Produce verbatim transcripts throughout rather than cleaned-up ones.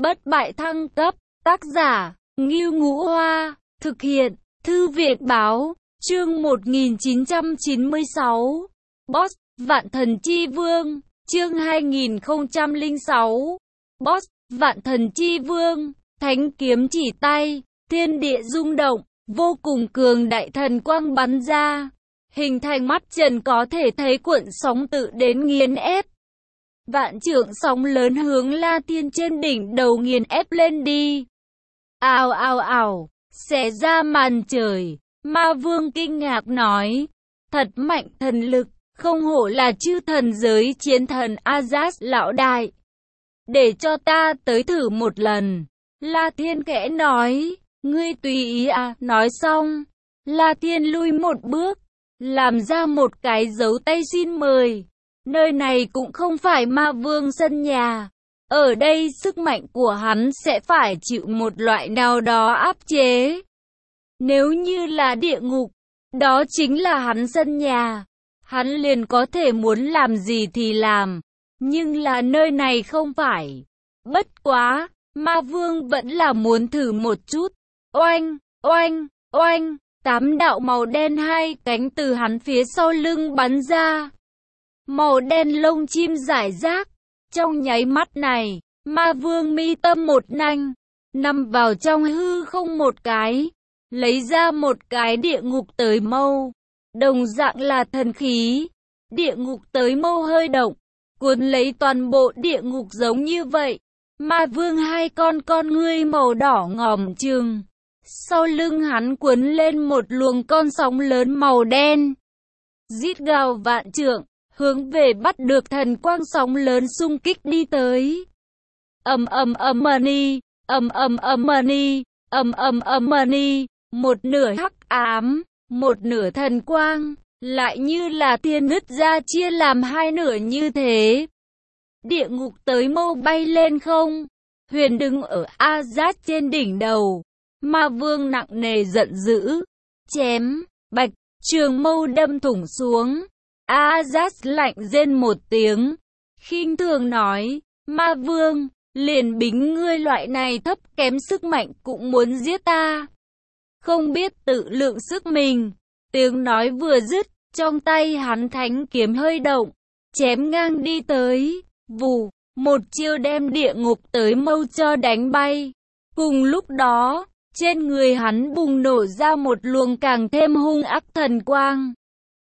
Bất bại thăng cấp, tác giả, Ngưu Ngũ Hoa, thực hiện, Thư viện báo, chương một nghìn chín trăm chín mươi sáu, Boss, Vạn Thần Chi Vương, chương hai nghìn không trăm lẻ sáu, Boss, Vạn Thần Chi Vương, thánh kiếm chỉ tay, thiên địa rung động, vô cùng cường đại thần quang bắn ra, hình thành mắt trần có thể thấy cuộn sóng tự đến nghiền ép. Vạn trượng sóng lớn hướng La Thiên trên đỉnh đầu nghiền ép lên đi. Ào ào ào, xé ra màn trời, Ma Vương kinh ngạc nói, thật mạnh thần lực, không hổ là chư thần giới chiến thần Azaz lão đại. Để cho ta tới thử một lần. La Thiên khẽ nói, ngươi tùy ý à, nói xong. La Thiên lui một bước, làm ra một cái dấu tay xin mời. Nơi này cũng không phải Ma Vương sân nhà. Ở đây sức mạnh của hắn sẽ phải chịu một loại nào đó áp chế. Nếu như là địa ngục, đó chính là hắn sân nhà. Hắn liền có thể muốn làm gì thì làm. Nhưng là nơi này không phải. Bất quá, Ma Vương vẫn là muốn thử một chút. Oanh, oanh, oanh, tám đạo màu đen hai cánh từ hắn phía sau lưng bắn ra. Màu đen lông chim rải rác. Trong nháy mắt này, Ma Vương mi tâm một nanh, nằm vào trong hư không một cái, lấy ra một cái địa ngục tới mâu. Đồng dạng là thần khí. Địa ngục tới mâu hơi động, cuốn lấy toàn bộ địa ngục giống như vậy. Ma Vương hai con con ngươi màu đỏ ngòm trừng. Sau lưng hắn cuốn lên một luồng con sóng lớn màu đen. Rít gào vạn trượng, hướng về bắt được thần quang sóng lớn xung kích đi tới. Ầm ầm ầm mani, ầm ầm ầm mani, ầm ầm ầm mani, một nửa hắc ám, một nửa thần quang, lại như là thiên nứt ra chia làm hai nửa như thế. Địa ngục tới mâu bay lên không, huyền đứng ở Azaz trên đỉnh đầu. Ma Vương nặng nề giận dữ, chém, bạch, trường mâu đâm thủng xuống. Azaz lạnh rên một tiếng, khinh thường nói, Ma Vương, liền bính ngươi loại này thấp kém sức mạnh cũng muốn giết ta. Không biết tự lượng sức mình. Tiếng nói vừa dứt, trong tay hắn thánh kiếm hơi động, chém ngang đi tới, vù, một chiêu đem địa ngục tới mâu cho đánh bay. Cùng lúc đó, trên người hắn bùng nổ ra một luồng càng thêm hung ác thần quang.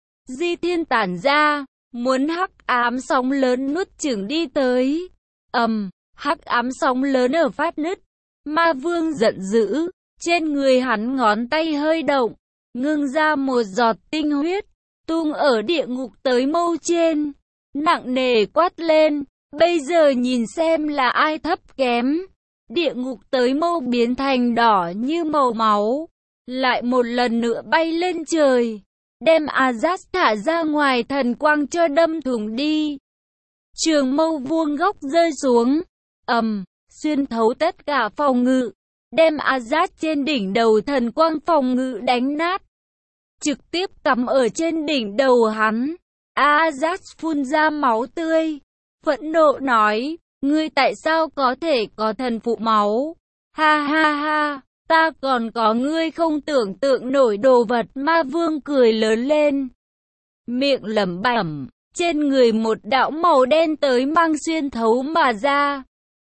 Di thiên tản ra, muốn hắc ám sóng lớn nuốt chửng đi tới. Ầm, um, hắc ám sóng lớn ở phát nứt. Ma Vương giận dữ, trên người hắn ngón tay hơi động, ngưng ra một giọt tinh huyết, tung ở địa ngục tới mâu trên, nặng nề quát lên, bây giờ nhìn xem là ai thấp kém. Địa ngục tới mâu biến thành đỏ như màu máu, lại một lần nữa bay lên trời, đem Azaz thả ra ngoài thần quang cho đâm thủng đi. Trường mâu vuông góc rơi xuống, ầm, xuyên thấu tất cả phòng ngự, đem Azaz trên đỉnh đầu thần quang phòng ngự đánh nát, trực tiếp cắm ở trên đỉnh đầu hắn. Azaz phun ra máu tươi, phẫn nộ nói, ngươi tại sao có thể có thần phụ máu? Ha ha ha, ta còn có ngươi không tưởng tượng nổi đồ vật. Ma Vương cười lớn lên, miệng lẩm bẩm, trên người một đạo màu đen tới mang xuyên thấu mà ra.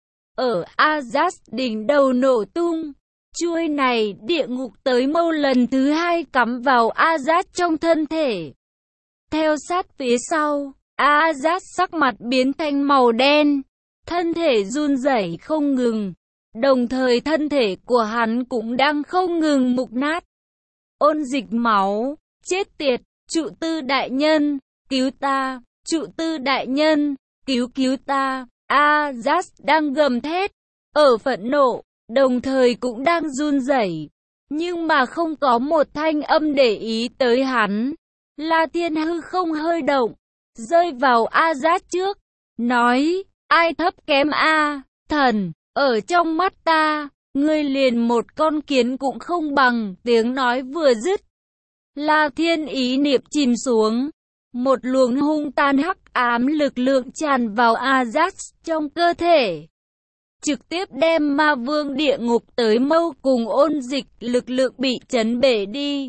Ở Azaz đỉnh đầu nổ tung, chuôi này địa ngục tới mâu lần thứ hai cắm vào Azaz trong thân thể. Theo sát phía sau, Azaz sắc mặt biến thành màu đen, thân thể run rẩy không ngừng, đồng thời thân thể của hắn cũng đang không ngừng mục nát. Ôn dịch máu, chết tiệt, trụ tư đại nhân, cứu ta, trụ tư đại nhân, cứu cứu ta. Azaz đang gầm thét, ở phẫn nộ, đồng thời cũng đang run rẩy, nhưng mà không có một thanh âm để ý tới hắn. La Thiên hư không hơi động, rơi vào Azaz trước, nói, ai thấp kém a, thần, ở trong mắt ta, ngươi liền một con kiến cũng không bằng. Tiếng nói vừa dứt, La Thiên ý niệm chìm xuống, một luồng hung tàn hắc ám lực lượng tràn vào Azaz trong cơ thể. trực tiếp đem ma vương địa ngục tới mâu cùng ôn dịch lực lượng bị chấn bể đi.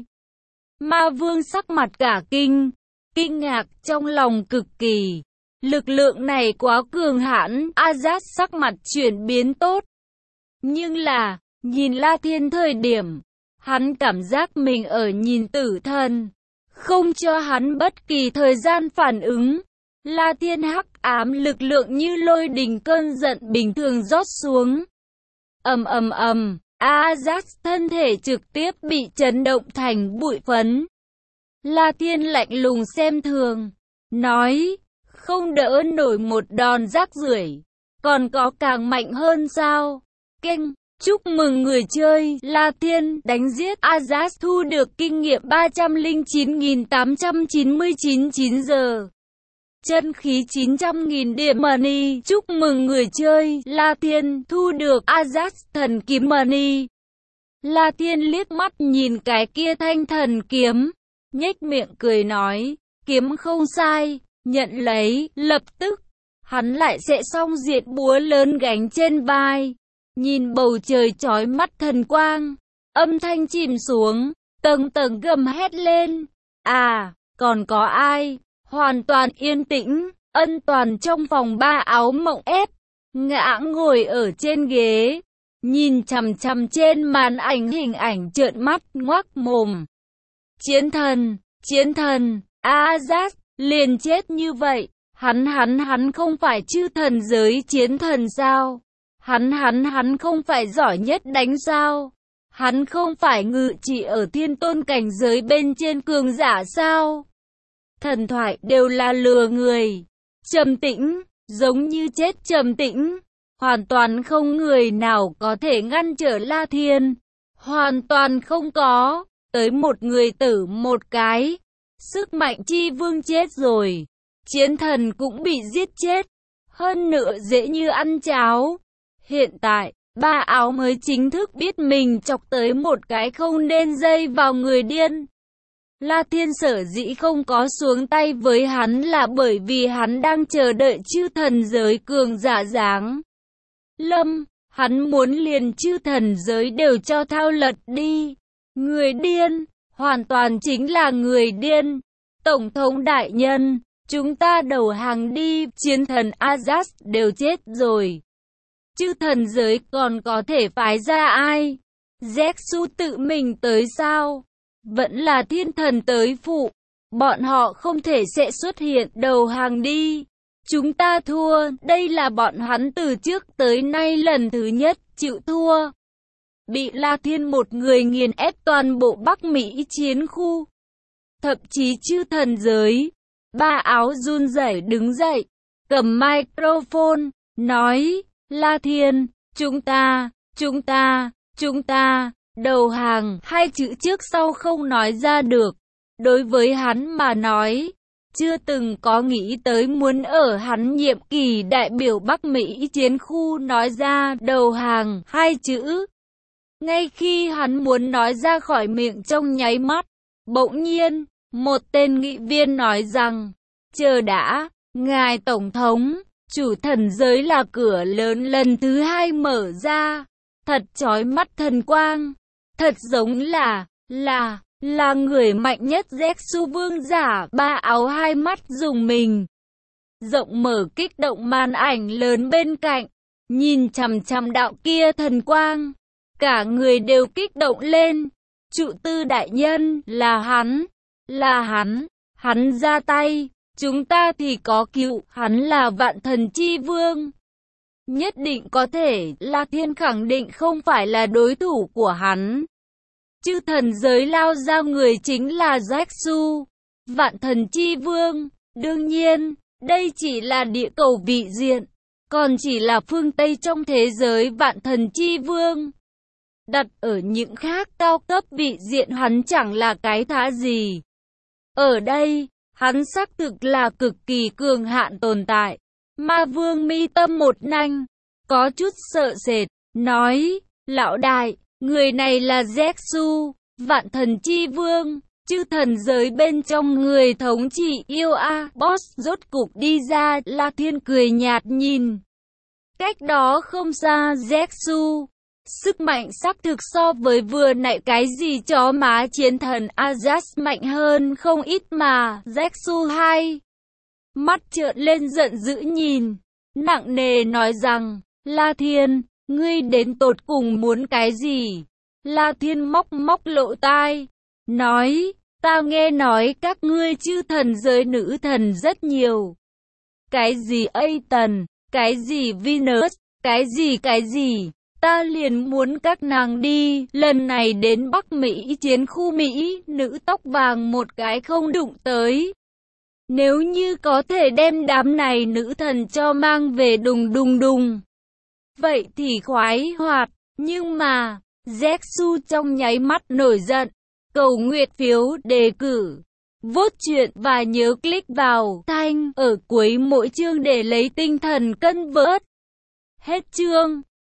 Ma vương sắc mặt cả kinh, kinh ngạc trong lòng cực kỳ. Lực lượng này quá cường hãn, Azat sắc mặt chuyển biến tốt. Nhưng là, nhìn La Thiên thời điểm, hắn cảm giác mình ở nhìn tử thần, không cho hắn bất kỳ thời gian phản ứng. La Thiên hắc ám lực lượng như lôi đình cơn giận bình thường rót xuống. Ầm ầm ầm, Azat thân thể trực tiếp bị chấn động thành bụi phấn. La Thiên lạnh lùng xem thường, nói, không đỡ nổi một đòn rác rưởi, còn có càng mạnh hơn sao? Keng, chúc mừng người chơi, La Thiên đánh giết Azat thu được kinh nghiệm ba trăm lẻ chín nghìn tám trăm chín mươi chín chín giờ. Chân khí chín trăm nghìn điểm money, chúc mừng người chơi, La Thiên thu được Azat thần kiếm money. La Thiên liếc mắt nhìn cái kia thanh thần kiếm, nhếch miệng cười nói, kiếm không sai, nhận lấy, lập tức, hắn lại sẽ xong diệt búa lớn gánh trên vai, nhìn bầu trời chói mắt thần quang, âm thanh chìm xuống, tầng tầng gầm hét lên, à, còn có ai, hoàn toàn yên tĩnh, Ân Toàn trong phòng ba áo mộng ép, ngã ngồi ở trên ghế, nhìn chằm chằm trên màn ảnh hình ảnh trợn mắt, ngoác mồm. Chiến thần, chiến thần, Azat, liền chết như vậy, hắn hắn hắn không phải chư thần giới chiến thần sao? Hắn hắn hắn không phải giỏi nhất đánh sao? Hắn không phải ngự trị ở thiên tôn cảnh giới bên trên cường giả sao? Thần thoại đều là lừa người. Trầm tĩnh, giống như chết trầm tĩnh, hoàn toàn không người nào có thể ngăn trở La Thiên. Hoàn toàn không có, tới một người tử một cái. Sức mạnh chi vương chết rồi, chiến thần cũng bị giết chết, hơn nữa dễ như ăn cháo. Hiện tại, ba áo mới chính thức biết mình chọc tới một cái không nên dây vào người điên. La Thiên sở dĩ không có xuống tay với hắn là bởi vì hắn đang chờ đợi chư thần giới cường giả giáng lâm, hắn muốn liền chư thần giới đều cho thao lật đi. Người điên, hoàn toàn chính là người điên. Tổng thống đại nhân, chúng ta đầu hàng đi, chiến thần Azat đều chết rồi. Chư thần giới còn có thể phái ra ai? Zexu tự mình tới sao? Vẫn là thiên thần tới phụ. Bọn họ không thể sẽ xuất hiện, đầu hàng đi. Chúng ta thua, đây là bọn hắn từ trước tới nay lần thứ nhất chịu thua. Bị La Thiên một người nghiền ép toàn bộ Bắc Mỹ chiến khu. Thậm chí chư thần giới. Ba áo run rẩy đứng dậy, cầm microphone, nói, La Thiên, chúng ta, chúng ta, chúng ta, đầu hàng, hai chữ trước sau không nói ra được. Đối với hắn mà nói, chưa từng có nghĩ tới muốn ở hắn nhiệm kỳ đại biểu Bắc Mỹ chiến khu nói ra đầu hàng, hai chữ. Ngay khi hắn muốn nói ra khỏi miệng trong nháy mắt, bỗng nhiên, một tên nghị viên nói rằng, chờ đã, ngài tổng thống, chủ thần giới là cửa lớn lần thứ hai mở ra, thật chói mắt thần quang, thật giống là, là, là người mạnh nhất Zexu vương giả. Ba áo hai mắt dùng mình, rộng mở kích động màn ảnh lớn bên cạnh, nhìn chằm chằm đạo kia thần quang, cả người đều kích động lên. Trụ tư đại nhân, là hắn, là hắn, hắn ra tay, chúng ta thì có cứu, hắn là vạn thần chi vương. Nhất định có thể, La Thiên khẳng định không phải là đối thủ của hắn. Chư thần giới lao ra người chính là Zexu, vạn thần chi vương. Đương nhiên, đây chỉ là địa cầu vị diện, còn chỉ là phương Tây trong thế giới vạn thần chi vương. Đặt ở những khác cao cấp vị diện hắn chẳng là cái thá gì. Ở đây, hắn xác thực là cực kỳ cường hạn tồn tại. Ma vương mi tâm một nanh, có chút sợ sệt, nói, lão đại, người này là Zexu, vạn thần chi vương, chư thần giới bên trong người thống trị yêu a, boss rốt cục đi ra. La Thiên cười nhạt nhìn Cách đó không xa Zetsu. Sức mạnh xác thực so với vừa nãy cái gì chó má chiến thần Ajax mạnh hơn không ít mà. Zetsu hai. Mắt trợn lên giận dữ nhìn. Nặng nề nói rằng, La Thiên, ngươi đến tột cùng muốn cái gì? La Thiên móc móc lỗ tai. Nói, ta nghe nói các ngươi chư thần giới nữ thần rất nhiều. Cái gì Aten, cái gì Venus, cái gì cái gì. Ta liền muốn các nàng đi, lần này đến Bắc Mỹ chiến khu Mỹ, nữ tóc vàng một cái không đụng tới. Nếu như có thể đem đám này nữ thần cho mang về đùng đùng đùng. Vậy thì khoái hoạt, nhưng mà, Zetsu trong nháy mắt nổi giận. Cầu nguyện phiếu đề cử, vote chuyện và nhớ click vào thanh ở cuối mỗi chương để lấy tinh thần cân vớt. Hết chương.